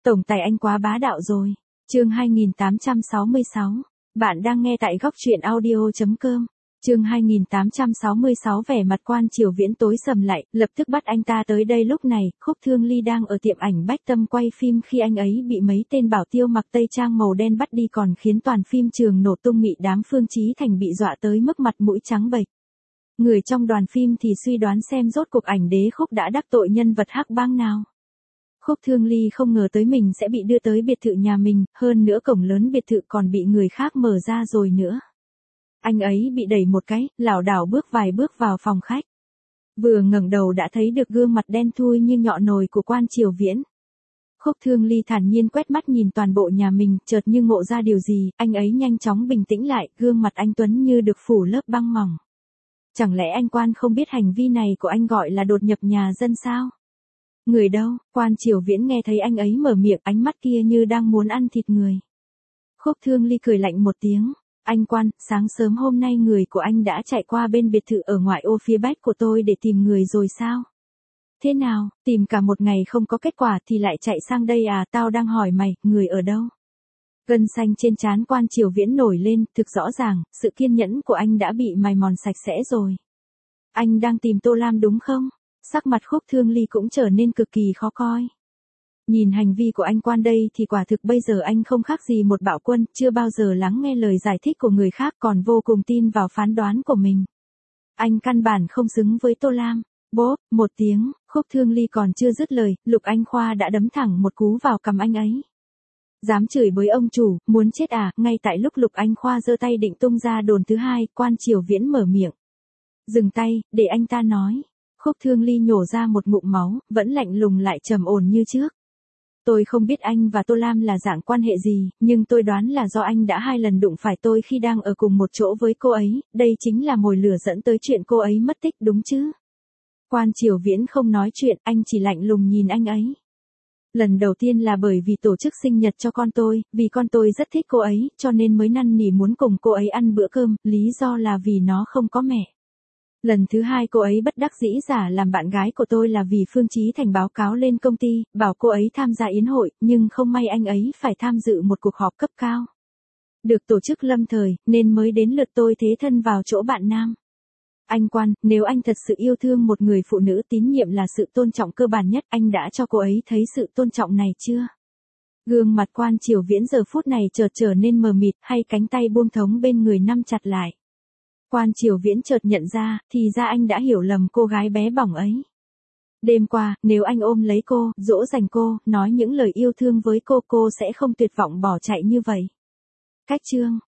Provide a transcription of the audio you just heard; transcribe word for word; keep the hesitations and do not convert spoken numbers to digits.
Tổng tài anh quá bá đạo rồi. Chương hai nghìn tám trăm sáu mươi sáu. Bạn đang nghe tại góc truyện audio chấm com. Chương hai nghìn tám trăm sáu mươi sáu. Vẻ mặt Quan Triều Viễn tối sầm lại, lập tức bắt anh ta tới đây. Lúc này, Khúc Thương Ly đang ở tiệm ảnh Bách Tâm quay phim khi anh ấy bị mấy tên bảo tiêu mặc tây trang màu đen bắt đi, còn khiến toàn phim trường nổ tung mị đám. Phương Chí Thành bị dọa tới mức mặt mũi trắng bệch. Người trong đoàn phim thì suy đoán xem rốt cuộc ảnh đế Khúc đã đắc tội nhân vật hắc bang nào. Khúc Thương Ly không ngờ tới mình sẽ bị đưa tới biệt thự nhà mình, hơn nữa cổng lớn biệt thự còn bị người khác mở ra rồi nữa. Anh ấy bị đẩy một cái, lảo đảo bước vài bước vào phòng khách. Vừa ngẩng đầu đã thấy được gương mặt đen thui như nhọ nồi của Quan Triều Viễn. Khúc Thương Ly thản nhiên quét mắt nhìn toàn bộ nhà mình, chợt như ngộ ra điều gì, anh ấy nhanh chóng bình tĩnh lại, gương mặt anh tuấn như được phủ lớp băng mỏng. Chẳng lẽ anh Quan không biết hành vi này của anh gọi là đột nhập nhà dân sao? Người đâu? Quan Triều Viễn nghe thấy anh ấy mở miệng, ánh mắt kia như đang muốn ăn thịt người. Khúc Thương Ly cười lạnh một tiếng. Anh Quan, sáng sớm hôm nay người của anh đã chạy qua bên biệt thự ở ngoại ô phía bắc của tôi để tìm người rồi sao? Thế nào, tìm cả một ngày không có kết quả thì lại chạy sang đây à? Tao đang hỏi mày, người ở đâu? Gân xanh trên trán Quan Triều Viễn nổi lên, thực rõ ràng, sự kiên nhẫn của anh đã bị mài mòn sạch sẽ rồi. Anh đang tìm Tô Lam đúng không? Sắc mặt Khúc Thương Ly cũng trở nên cực kỳ khó coi. Nhìn hành vi của anh Quan đây thì quả thực bây giờ anh không khác gì một bạo quân, chưa bao giờ lắng nghe lời giải thích của người khác, còn vô cùng tin vào phán đoán của mình. Anh căn bản không xứng với Tô Lam. Bốp, một tiếng, Khúc Thương Ly còn chưa dứt lời, Lục Anh Khoa đã đấm thẳng một cú vào cằm anh ấy. Dám chửi bới ông chủ, muốn chết à? Ngay tại lúc Lục Anh Khoa giơ tay định tung ra đồn thứ hai, Quan Triều Viễn mở miệng. Dừng tay, để anh ta nói. Khúc Thương Ly nhổ ra một ngụm máu, vẫn lạnh lùng lại trầm ổn như trước. Tôi không biết anh và Tô Lam là dạng quan hệ gì, nhưng tôi đoán là do anh đã hai lần đụng phải tôi khi đang ở cùng một chỗ với cô ấy, đây chính là mồi lửa dẫn tới chuyện cô ấy mất tích đúng chứ? Quan Triều Viễn không nói chuyện, anh chỉ lạnh lùng nhìn anh ấy. Lần đầu tiên là bởi vì tổ chức sinh nhật cho con tôi, vì con tôi rất thích cô ấy, cho nên mới năn nỉ muốn cùng cô ấy ăn bữa cơm, lý do là vì nó không có mẹ. Lần thứ hai cô ấy bất đắc dĩ giả làm bạn gái của tôi là vì Phương Chí Thành báo cáo lên công ty, bảo cô ấy tham gia yến hội, nhưng không may anh ấy phải tham dự một cuộc họp cấp cao. Được tổ chức lâm thời, nên mới đến lượt tôi thế thân vào chỗ bạn nam. Anh Quan, nếu anh thật sự yêu thương một người phụ nữ, tín nhiệm là sự tôn trọng cơ bản nhất, anh đã cho cô ấy thấy sự tôn trọng này chưa? Gương mặt Quan Triều Viễn giờ phút này chợt trở nên mờ mịt, hay cánh tay buông thõng bên người nắm chặt lại. Quan Triều Viễn chợt nhận ra, thì ra anh đã hiểu lầm cô gái bé bỏng ấy. Đêm qua, nếu anh ôm lấy cô, dỗ dành cô, nói những lời yêu thương với cô, cô sẽ không tuyệt vọng bỏ chạy như vậy. Cách chương,